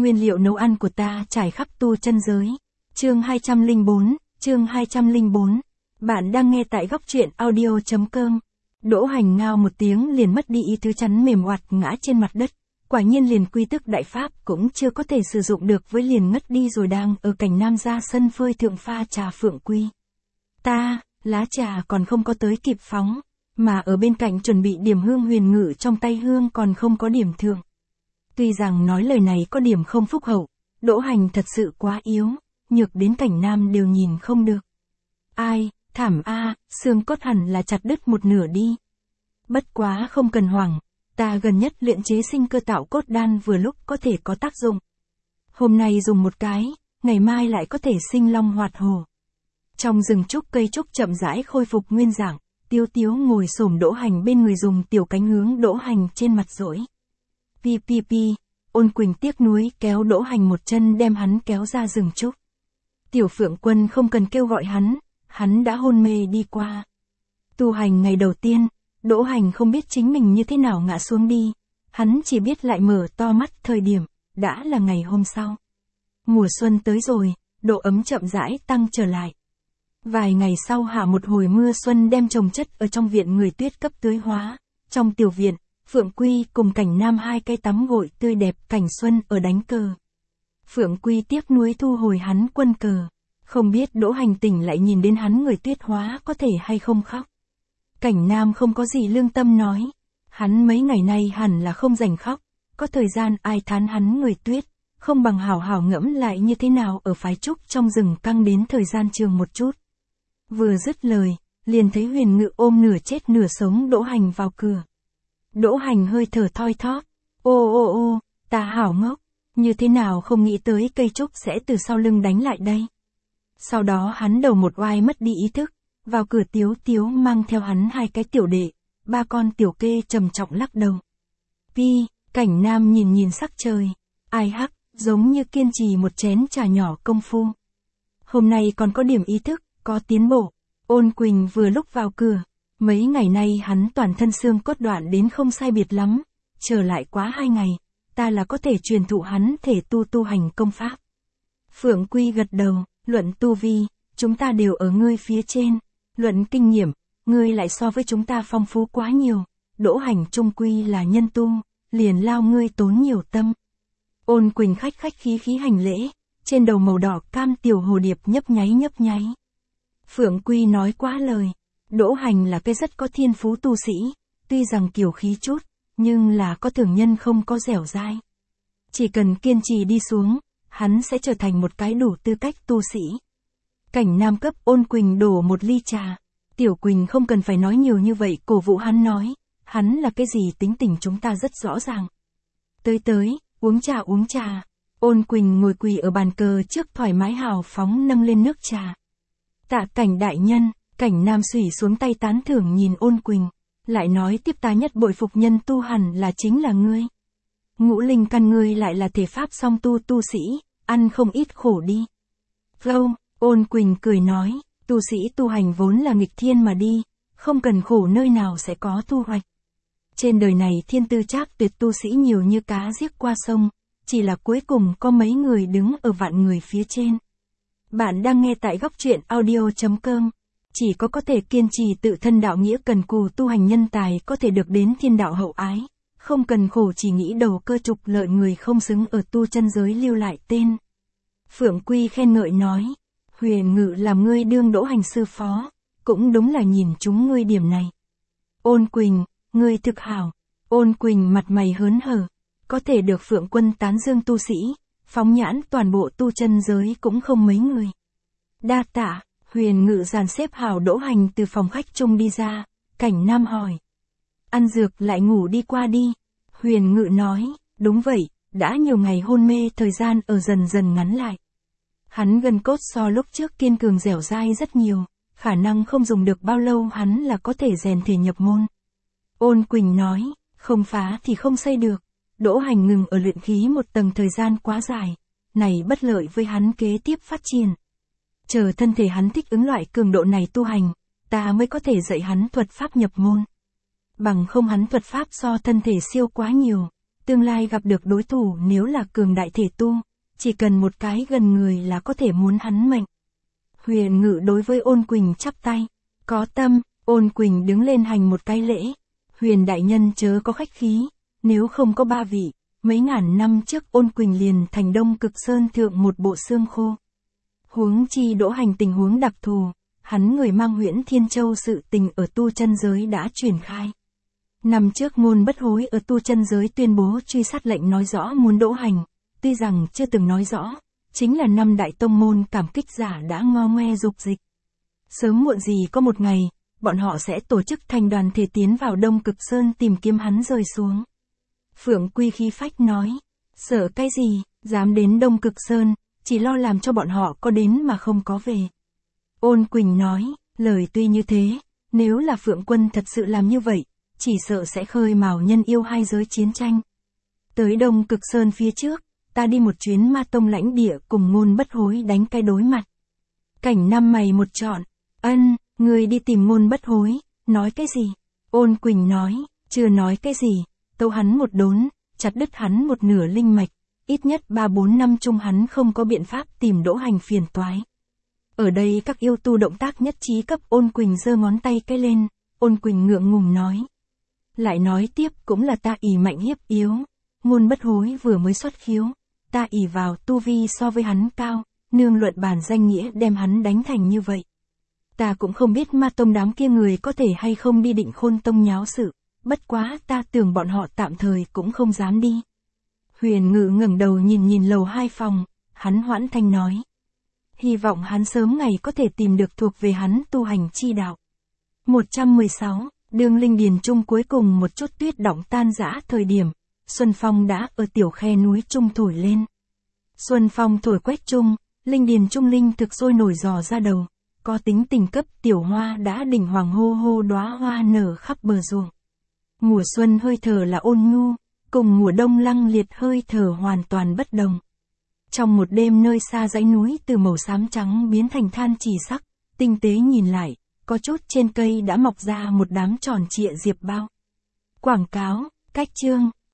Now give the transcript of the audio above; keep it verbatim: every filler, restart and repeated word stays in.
Nguyên liệu nấu ăn của ta trải khắp tu chân giới. Chương hai trăm lẻ bốn, chương hai trăm lẻ bốn. Bạn đang nghe tại góc truyện audio chấm com. Đỗ Hành ngao một tiếng liền mất đi ý tứ, chắn mềm oặt ngã trên mặt đất. Quả nhiên liền quy tức đại pháp cũng chưa có thể sử dụng được với liền ngất đi rồi, đang ở cảnh nam ra sân phơi thượng pha trà Phượng Quy. Ta, lá trà còn không có tới kịp phóng, mà ở bên cạnh chuẩn bị điểm hương Huyền Ngự trong tay hương còn không có điểm thượng. Tuy rằng nói lời này có điểm không phúc hậu, Đỗ Hành thật sự quá yếu, nhược đến cảnh nam đều nhìn không được. Ai, thảm a, xương cốt hẳn là chặt đứt một nửa đi. Bất quá không cần hoảng, ta gần nhất luyện chế sinh cơ tạo cốt đan vừa lúc có thể có tác dụng. Hôm nay dùng một cái, ngày mai lại có thể sinh long hoạt hổ. Trong rừng trúc cây trúc chậm rãi khôi phục nguyên dạng, Tiếu Tiếu ngồi xổm Đỗ Hành bên người dùng tiểu cánh hướng Đỗ Hành trên mặt dỗi. Pi pi pi, Ôn Quỳnh tiếc nuối kéo Đỗ Hành một chân đem hắn kéo ra rừng trúc. Tiểu Phượng Quân không cần kêu gọi hắn, hắn đã hôn mê đi qua. Tu hành ngày đầu tiên, Đỗ Hành không biết chính mình như thế nào ngã xuống đi, hắn chỉ biết lại mở to mắt thời điểm, đã là ngày hôm sau. Mùa xuân tới rồi, độ ấm chậm rãi tăng trở lại. Vài ngày sau hạ một hồi mưa xuân đem trồng chất ở trong viện người tuyết cấp tưới hóa. Trong tiểu viện, Phượng Quy cùng cảnh nam hai cái tắm gội tươi đẹp, cảnh xuân ở đánh cờ. Phượng Quy tiếc nuối thu hồi hắn quân cờ. Không biết Đỗ Hành tỉnh lại nhìn đến hắn người tuyết hóa có thể hay không khóc. Cảnh nam không có gì lương tâm nói. Hắn mấy ngày nay hẳn là không rảnh khóc. Có thời gian ai thán hắn người tuyết, không bằng hảo hảo ngẫm lại như thế nào ở phái trúc trong rừng căng đến thời gian trường một chút. Vừa dứt lời, liền thấy Huyền Ngự ôm nửa chết nửa sống Đỗ Hành vào cửa. Đỗ Hành hơi thở thoi thóp. Ô ô ô, ta hảo ngốc, như thế nào không nghĩ tới cây trúc sẽ từ sau lưng đánh lại đây. Sau đó hắn đầu một oai mất đi ý thức, vào cửa Tiếu Tiếu mang theo hắn hai cái tiểu đệ, ba con tiểu kê trầm trọng lắc đầu. Pi, cảnh nam nhìn nhìn sắc trời, ai hắc, giống như kiên trì một chén trà nhỏ công phu. Hôm nay còn có điểm ý thức, có tiến bộ. Ôn Quỳnh vừa lúc vào cửa, mấy ngày nay hắn toàn thân xương cốt đoạn đến không sai biệt lắm, trở lại quá hai ngày, ta là có thể truyền thụ hắn thể tu tu hành công pháp. Phượng Quy gật đầu, luận tu vi, chúng ta đều ở ngươi phía trên, luận kinh nghiệm, ngươi lại so với chúng ta phong phú quá nhiều, Đỗ Hành trung quy là nhân tu, liền lao ngươi tốn nhiều tâm. Ôn Quỳnh khách khách khí khí hành lễ, trên đầu màu đỏ cam tiểu hồ điệp nhấp nháy nhấp nháy. Phượng Quy nói quá lời, Đỗ Hành là cái rất có thiên phú tu sĩ, tuy rằng kiều khí chút, nhưng là có thường nhân không có dẻo dai. Chỉ cần kiên trì đi xuống, hắn sẽ trở thành một cái đủ tư cách tu sĩ. Cảnh nam cấp Ôn Quỳnh đổ một ly trà, Tiểu Quỳnh không cần phải nói nhiều như vậy, cổ vũ hắn nói, hắn là cái gì tính tình chúng ta rất rõ ràng. Tới tới, uống trà uống trà. Ôn Quỳnh ngồi quỳ ở bàn cờ trước thoải mái hào phóng nâng lên nước trà. Tạ Cảnh đại nhân, cảnh nam xủy xuống tay tán thưởng nhìn Ôn Quỳnh, lại nói tiếp ta nhất bội phục nhân tu hẳn là chính là ngươi. Ngũ linh căn ngươi lại là thể pháp song tu tu sĩ, ăn không ít khổ đi. Gâu, Ôn Quỳnh cười nói, tu sĩ tu hành vốn là nghịch thiên mà đi, không cần khổ nơi nào sẽ có thu hoạch. Trên đời này thiên tư trác tuyệt tu sĩ nhiều như cá giết qua sông, chỉ là cuối cùng có mấy người đứng ở vạn người phía trên. Bạn đang nghe tại góc truyện audio chấm com. Chỉ có có thể kiên trì tự thân đạo nghĩa cần cù tu hành nhân tài có thể được đến thiên đạo hậu ái, không cần khổ chỉ nghĩ đầu cơ trục lợi người không xứng ở tu chân giới lưu lại tên. Phượng Quy khen ngợi nói, Huyền Ngự làm ngươi đương Đỗ Hành sư phó, cũng đúng là nhìn chúng ngươi điểm này. Ôn Quỳnh, ngươi thực hảo. Ôn Quỳnh mặt mày hớn hở, có thể được Phượng Quân tán dương tu sĩ, phóng nhãn toàn bộ tu chân giới cũng không mấy người. Đa tạ. Huyền Ngự dàn xếp hảo Đỗ Hành từ phòng khách chung đi ra, cảnh nam hỏi. Ăn dược lại ngủ đi qua đi. Huyền Ngự nói, đúng vậy, đã nhiều ngày hôn mê thời gian ở dần dần ngắn lại. Hắn gân cốt so lúc trước kiên cường dẻo dai rất nhiều, khả năng không dùng được bao lâu hắn là có thể rèn thể nhập môn. Ôn Quỳnh nói, không phá thì không xây được. Đỗ Hành ngừng ở luyện khí một tầng thời gian quá dài, này bất lợi với hắn kế tiếp phát triển. Chờ thân thể hắn thích ứng loại cường độ này tu hành, ta mới có thể dạy hắn thuật pháp nhập môn. Bằng không hắn thuật pháp so thân thể siêu quá nhiều, tương lai gặp được đối thủ nếu là cường đại thể tu, chỉ cần một cái gần người là có thể muốn hắn mệnh. Huyền Ngự đối với Ôn Quỳnh chắp tay, có tâm. Ôn Quỳnh đứng lên hành một cái lễ. Huyền đại nhân chớ có khách khí, nếu không có ba vị, mấy ngàn năm trước Ôn Quỳnh liền thành Đông Cực Sơn thượng một bộ xương khô. Huống chi Đỗ Hành tình huống đặc thù, hắn người mang Huyễn Thiên Châu sự tình ở tu chân giới đã truyền khai. Năm trước Ngôn Bất Hối ở tu chân giới tuyên bố truy sát lệnh nói rõ muốn Đỗ Hành, tuy rằng chưa từng nói rõ, chính là năm đại tông môn cảm kích giả đã ngo ngoe dục dịch. Sớm muộn gì có một ngày, bọn họ sẽ tổ chức thành đoàn thể tiến vào Đông Cực Sơn tìm kiếm hắn rơi xuống. Phượng Quy khí phách nói, sợ cái gì, dám đến Đông Cực Sơn, chỉ lo làm cho bọn họ có đến mà không có về. Ôn Quỳnh nói, lời tuy như thế, nếu là Phượng Quân thật sự làm như vậy, chỉ sợ sẽ khơi mào nhân yêu hai giới chiến tranh. Tới Đông Cực Sơn phía trước, ta đi một chuyến Ma Tông lãnh địa cùng Ngôn Bất Hối đánh cái đối mặt. Cảnh năm mày một chọn, ân, người đi tìm Ngôn Bất Hối, nói cái gì? Ôn Quỳnh nói, chưa nói cái gì, tâu hắn một đốn, chặt đứt hắn một nửa linh mạch, ít nhất ba bốn năm chung hắn không có biện pháp tìm Đỗ Hành phiền toái. Ở đây các yêu tu động tác nhất trí cấp Ôn Quỳnh giơ ngón tay cái lên, Ôn Quỳnh ngượng ngùng nói. Lại nói tiếp cũng là ta ỷ mạnh hiếp yếu, Ngôn Bất Hối vừa mới xuất khiếu, ta ỷ vào tu vi so với hắn cao, nương luận bàn danh nghĩa đem hắn đánh thành như vậy. Ta cũng không biết Ma Tông đám kia người có thể hay không đi Định Khôn Tông nháo sự, bất quá ta tưởng bọn họ tạm thời cũng không dám đi. Huyền Ngự ngẩng đầu nhìn nhìn lầu hai phòng, hắn hoãn thanh nói. Hy vọng hắn sớm ngày có thể tìm được thuộc về hắn tu hành chi đạo. một trăm mười sáu, Đương Linh Điền Trung cuối cùng một chút tuyết đọng tan rã thời điểm, Xuân Phong đã ở tiểu khe núi Trung thổi lên. Xuân Phong thổi quét Trung, Linh Điền Trung linh thực sôi nổi dò ra đầu, có tính tình cấp tiểu hoa đã đỉnh hoàng hô hô đóa hoa nở khắp bờ ruộng. Mùa xuân hơi thở là ôn nhu, cùng mùa đông lăng liệt hơi thở hoàn toàn bất đồng. Trong một đêm nơi xa dãy núi từ màu xám trắng biến thành than chỉ sắc, tinh tế nhìn lại, có chút trên cây đã mọc ra một đám tròn trịa diệp bao. Quảng cáo, cách chương.